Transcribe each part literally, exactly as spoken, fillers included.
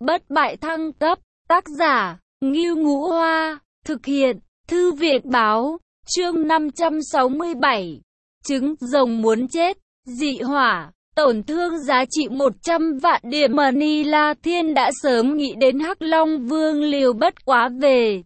bất bại thăng cấp, tác giả, Ngưu Ngũ Hoa, thực hiện, Thư viện Báo, chương năm trăm sáu mươi bảy, trứng rồng muốn chết, dị hỏa, tổn thương giá trị một trăm vạn điểm money. La Thiên đã sớm nghĩ đến Hắc Long Vương liều bất quá về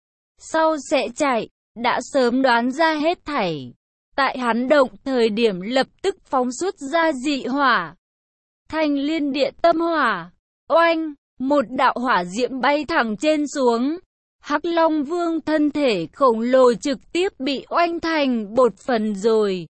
sau sẽ chạy, đã sớm đoán ra hết thảy. Tại hắn động thời điểm lập tức phóng xuất ra dị hỏa. Thanh liên địa tâm hỏa, oanh, một đạo hỏa diễm bay thẳng trên xuống. Hắc Long Vương thân thể khổng lồ trực tiếp bị oanh thành bột phấn rồi.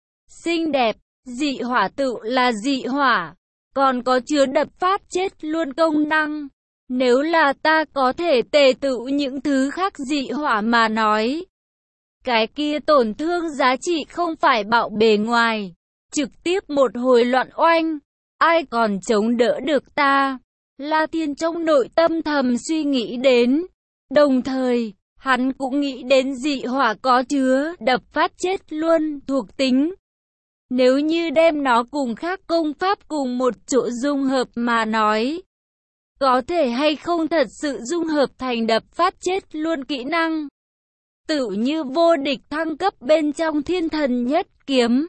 Xinh đẹp, dị hỏa tự là dị hỏa, còn có chứa đập phát chết luôn công năng. Nếu là ta có thể tề tự những thứ khác dị hỏa mà nói, cái kia tổn thương giá trị không phải bạo bề ngoài, trực tiếp một hồi loạn oanh, ai còn chống đỡ được ta? La Thiên trong nội tâm thầm suy nghĩ đến, đồng thời, hắn cũng nghĩ đến dị hỏa có chứa đập phát chết luôn thuộc tính. Nếu như đem nó cùng khác công pháp cùng một chỗ dung hợp mà nói, có thể hay không thật sự dung hợp thành đập phát chết luôn kỹ năng. Tự như vô địch thăng cấp bên trong thiên thần nhất kiếm.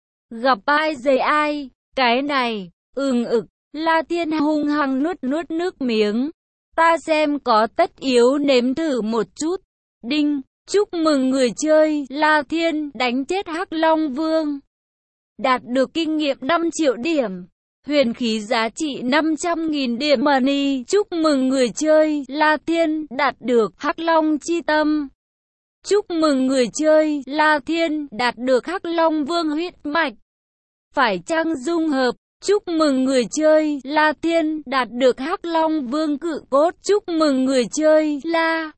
Gặp ai dày ai, cái này, ừng ực, La Thiên hung hăng nuốt nuốt nước miếng. Ta xem có tất yếu nếm thử một chút. Đinh, chúc mừng người chơi, La Thiên đánh chết Hắc Long Vương. Đạt được kinh nghiệm năm triệu điểm. Huyền khí giá trị năm trăm nghìn điểm money. Chúc mừng người chơi, La Thiên đạt được Hắc Long chi tâm. Chúc mừng người chơi, La Thiên đạt được Hắc Long Vương huyết mạch. Phải chăng dung hợp? Chúc mừng người chơi, La Thiên đạt được Hắc Long Vương cự cốt. Chúc mừng người chơi, La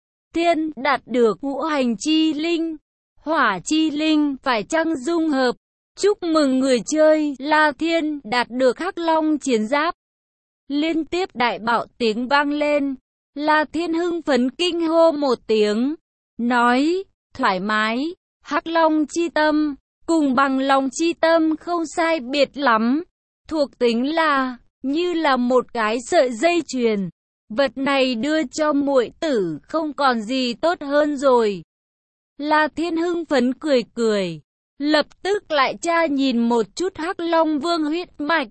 Thiên đạt được ngũ hành chi linh, hỏa chi linh. Phải chăng dung hợp? Chúc mừng người chơi, La Thiên đạt được Hắc Long chiến giáp. Liên tiếp đại bạo tiếng vang lên. La Thiên hưng phấn kinh hô một tiếng, nói, thoải mái, Hắc Long chi tâm, cùng bằng lòng chi tâm không sai biệt lắm. Thuộc tính là, như là một cái sợi dây chuyền. Vật này đưa cho muội tử không còn gì tốt hơn rồi. La Thiên hưng phấn cười cười. Lập tức lại tra nhìn một chút Hắc Long Vương huyết mạch.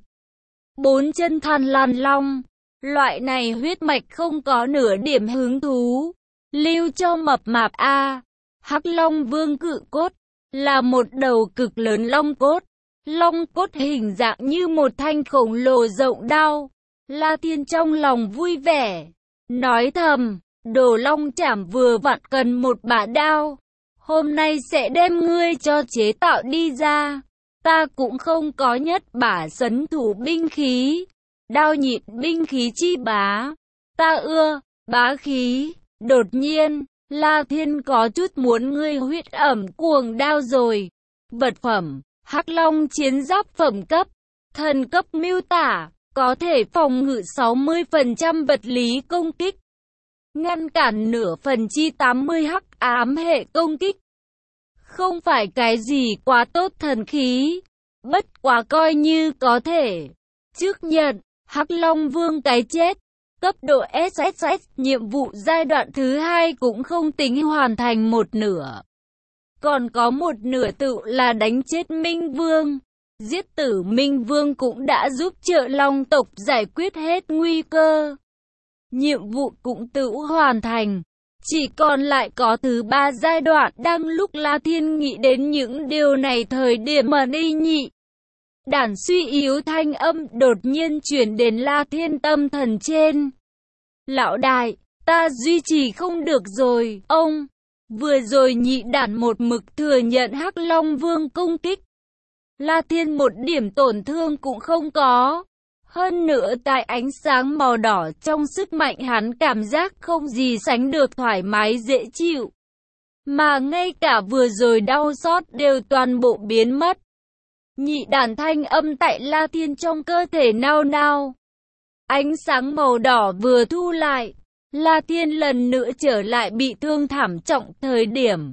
Bốn chân thần làn long. Loại này huyết mạch không có nửa điểm hứng thú. Lưu cho mập mạp a. Hắc Long Vương cự cốt là một đầu cực lớn long cốt. Long cốt hình dạng như một thanh khổng lồ rộng đao. La Thiên trong lòng vui vẻ, nói thầm, đồ long chảm vừa vặn cần một bả đao. Hôm nay sẽ đem ngươi cho chế tạo đi ra. Ta cũng không có nhất bả sấn thủ binh khí. Đao nhịn binh khí chi bá. Ta ưa, bá khí. Đột nhiên, La Thiên có chút muốn ngươi huyết ẩm cuồng đao rồi. Vật phẩm, Hắc Long chiến giáp phẩm cấp. Thần cấp miêu tả, có thể phòng ngự sáu mươi phần trăm vật lý công kích. Ngăn cản nửa phần chi tám mươi hắc ám hệ công kích. Không phải cái gì quá tốt thần khí, bất quá coi như có thể. Trước nhận, Hắc Long Vương cái chết, cấp độ ét ét ét, nhiệm vụ giai đoạn thứ hai cũng không tính hoàn thành một nửa. Còn có một nửa tự là đánh chết Minh Vương. Giết tử Minh Vương cũng đã giúp trợ Long tộc giải quyết hết nguy cơ. Nhiệm vụ cũng tự hoàn thành. Chỉ còn lại có thứ ba giai đoạn. Đang lúc La Thiên nghĩ đến những điều này thời điểm mà đi nhị đản suy yếu thanh âm đột nhiên chuyển đến La Thiên tâm thần trên. Lão đại, ta duy trì không được rồi, ông. Vừa rồi nhị đản một mực thừa nhận Hắc Long Vương công kích. La Thiên một điểm tổn thương cũng không có. Hơn nữa tại ánh sáng màu đỏ trong sức mạnh hắn cảm giác không gì sánh được thoải mái dễ chịu. Mà ngay cả vừa rồi đau xót đều toàn bộ biến mất. Nhị đản thanh âm tại La Thiên trong cơ thể nao nao. Ánh sáng màu đỏ vừa thu lại. La Thiên lần nữa trở lại bị thương thảm trọng thời điểm.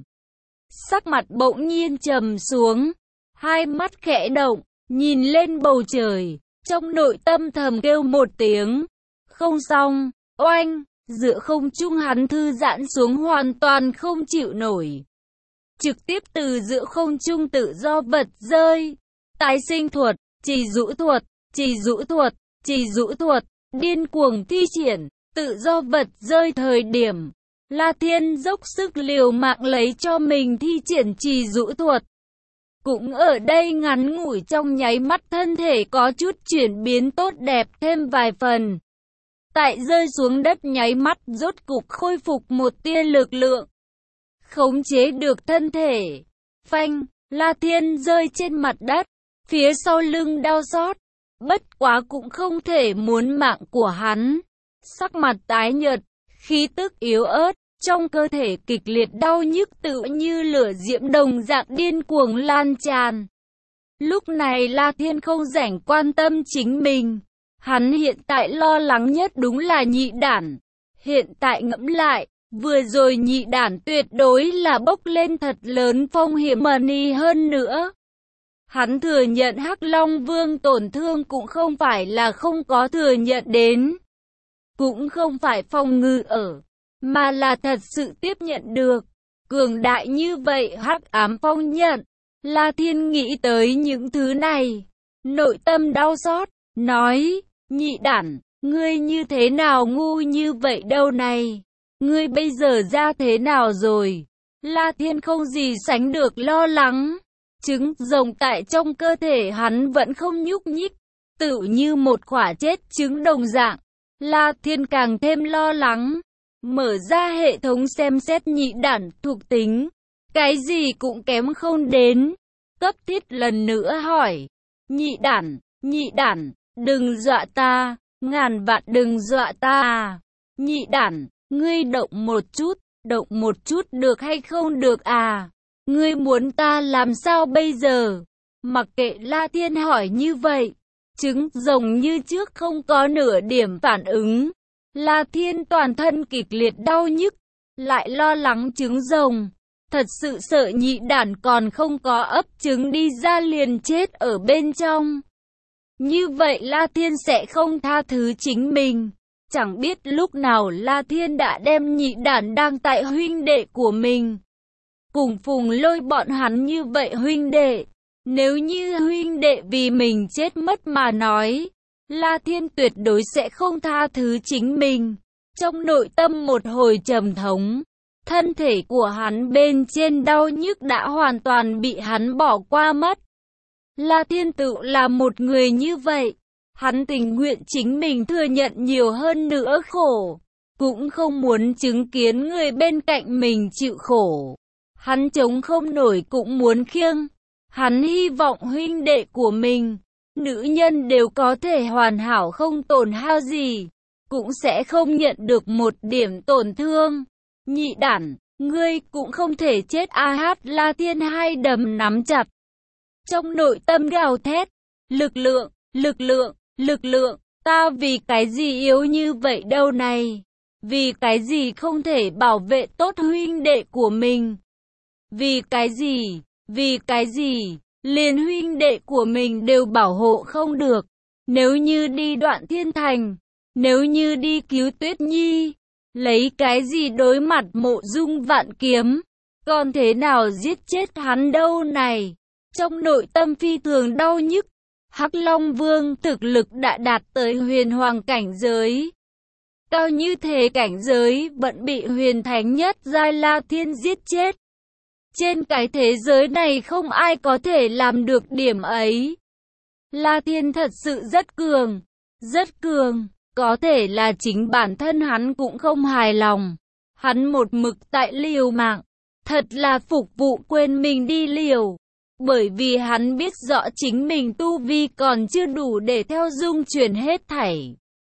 Sắc mặt bỗng nhiên trầm xuống. Hai mắt khẽ động, nhìn lên bầu trời. Trong nội tâm thầm kêu một tiếng. không xong, oanh, giữa không trung hắn thư giãn xuống hoàn toàn không chịu nổi. Trực tiếp từ giữa không trung tự do bật rơi. Tái sinh thuật, trì dụ thuật, trì dụ thuật, trì dụ thuật, điên cuồng thi triển, tự do vật rơi thời điểm. La Thiên dốc sức liều mạng lấy cho mình thi triển trì dụ thuật. Cũng ở đây ngắn ngủi trong nháy mắt thân thể có chút chuyển biến tốt đẹp thêm vài phần. Tại rơi xuống đất nháy mắt rốt cục khôi phục một tia lực lượng. Khống chế được thân thể. Phanh, La Thiên rơi trên mặt đất. Phía sau lưng đau xót. Bất quá cũng không thể muốn mạng của hắn. Sắc mặt tái nhợt, khí tức yếu ớt. Trong cơ thể kịch liệt đau nhức tự như lửa diễm đồng dạng điên cuồng lan tràn. Lúc này La Thiên không rảnh quan tâm chính mình. Hắn hiện tại lo lắng nhất đúng là nhị đản. Hiện tại ngẫm lại, vừa rồi nhị đản tuyệt đối là bốc lên thật lớn phong hiểm money hơn nữa. Hắn thừa nhận Hắc Long Vương tổn thương cũng không phải là không có thừa nhận đến. Cũng không phải phòng ngự ở. Mà là thật sự tiếp nhận được. Cường đại như vậy Hắc Ám Phong nhận. La Thiên nghĩ tới những thứ này. Nội tâm đau xót. Nói, nhị đản, ngươi như thế nào ngu như vậy đâu này. Ngươi bây giờ ra thế nào rồi. La Thiên không gì sánh được lo lắng. Trứng rồng tại trong cơ thể hắn vẫn không nhúc nhích. Tự như một quả chết trứng đồng dạng. La Thiên càng thêm lo lắng. Mở ra hệ thống xem xét nhị đản thuộc tính. Cái gì cũng kém không đến. Cấp thiết lần nữa hỏi. Nhị đản, nhị đản, đừng dọa ta. Ngàn vạn đừng dọa ta. Nhị đản, ngươi động một chút. Động một chút được hay không được à? Ngươi muốn ta làm sao bây giờ? Mặc kệ La Thiên hỏi như vậy. Trứng rồng như trước không có nửa điểm phản ứng. La Thiên toàn thân kịch liệt đau nhức, lại lo lắng trứng rồng. Thật sự sợ nhị đản còn không có ấp trứng đi ra liền chết ở bên trong. Như vậy La Thiên sẽ không tha thứ chính mình. Chẳng biết lúc nào La Thiên đã đem nhị đản đang tại huynh đệ của mình. Cùng Phùng Lôi bọn hắn như vậy huynh đệ. Nếu như huynh đệ vì mình chết mất mà nói, La Thiên tuyệt đối sẽ không tha thứ chính mình. Trong nội tâm một hồi trầm thống, thân thể của hắn bên trên đau nhức đã hoàn toàn bị hắn bỏ qua mất. La Thiên tự là một người như vậy, hắn tình nguyện chính mình thừa nhận nhiều hơn nữa khổ, cũng không muốn chứng kiến người bên cạnh mình chịu khổ. Hắn chống không nổi cũng muốn khiêng, hắn hy vọng huynh đệ của mình, nữ nhân đều có thể hoàn hảo không tổn hao gì, cũng sẽ không nhận được một điểm tổn thương. Nhị đản, ngươi cũng không thể chết a hát. La Thiên hai đấm nắm chặt. Trong nội tâm gào thét, lực lượng, lực lượng, lực lượng, ta vì cái gì yếu như vậy đâu này? Vì cái gì không thể bảo vệ tốt huynh đệ của mình? Vì cái gì? Vì cái gì? Liền huynh đệ của mình đều bảo hộ không được. Nếu như đi Đoạn Thiên Thành, nếu như đi cứu Tuyết Nhi, lấy cái gì đối mặt Mộ Dung Vạn Kiếm, còn thế nào giết chết hắn đâu này? Trong nội tâm phi thường đau nhức, Hắc Long Vương thực lực đã đạt tới huyền hoàng cảnh giới. Cao như thế cảnh giới vẫn bị huyền thánh nhất giai La Thiên giết chết. Trên cái thế giới này không ai có thể làm được điểm ấy. La Thiên thật sự rất cường, rất cường, có thể là chính bản thân hắn cũng không hài lòng. Hắn một mực tại liều mạng, thật là phục vụ quên mình đi liều. Bởi vì hắn biết rõ chính mình tu vi còn chưa đủ để theo dung chuyển hết thảy.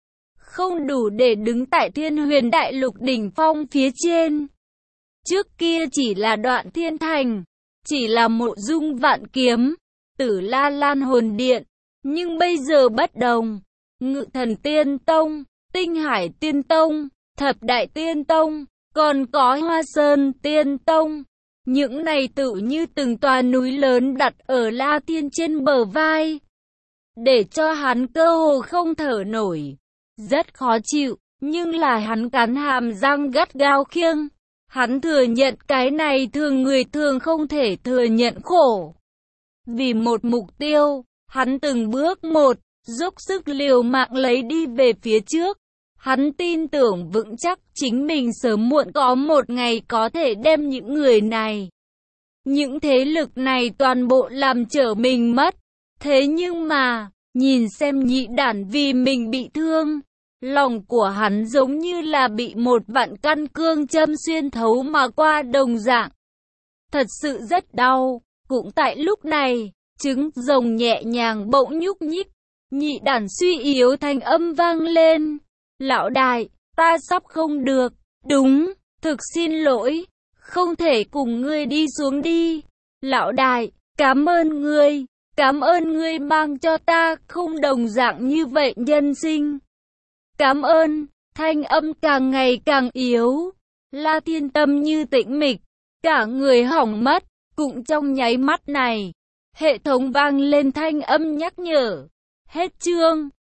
Không đủ để đứng tại Thiên Huyền Đại Lục đỉnh phong phía trên. Trước kia chỉ là Đoạn Thiên Thành, chỉ là Mộ Dung Vạn Kiếm, Tử La Lan Hồn Điện. Nhưng bây giờ bất đồng. Ngự Thần Tiên Tông, Tinh Hải Tiên Tông, Thập Đại Tiên Tông, còn có Hoa Sơn Tiên Tông. Những này tự như từng tòa núi lớn đặt ở La Thiên trên bờ vai, để cho hắn cơ hồ không thở nổi. rất khó chịu, nhưng là hắn cắn hàm răng gắt gao khiêng. Hắn thừa nhận cái này thường người thường không thể thừa nhận khổ. Vì một mục tiêu, hắn từng bước một, dốc sức liều mạng lấy đi về phía trước. Hắn tin tưởng vững chắc chính mình sớm muộn có một ngày có thể đem những người này, những thế lực này toàn bộ làm trở mình mất. Thế nhưng mà, nhìn xem nhị đản vì mình bị thương, lòng của hắn giống như là bị một vạn căn cương châm xuyên thấu mà qua đồng dạng. Thật sự rất đau. Cũng tại lúc này, trứng rồng nhẹ nhàng bỗng nhúc nhích, nhị đản suy yếu thanh âm vang lên. Lão đại, ta sắp không được. Đúng, thực xin lỗi, không thể cùng ngươi đi xuống đi. Lão đại, cảm ơn ngươi, cảm ơn ngươi mang cho ta không đồng dạng như vậy nhân sinh. Cảm ơn, thanh âm càng ngày càng yếu. La Thiên tâm như tĩnh mịch, cả người hỏng mất. Cũng trong nháy mắt này, hệ thống vang lên thanh âm nhắc nhở. Hết chương.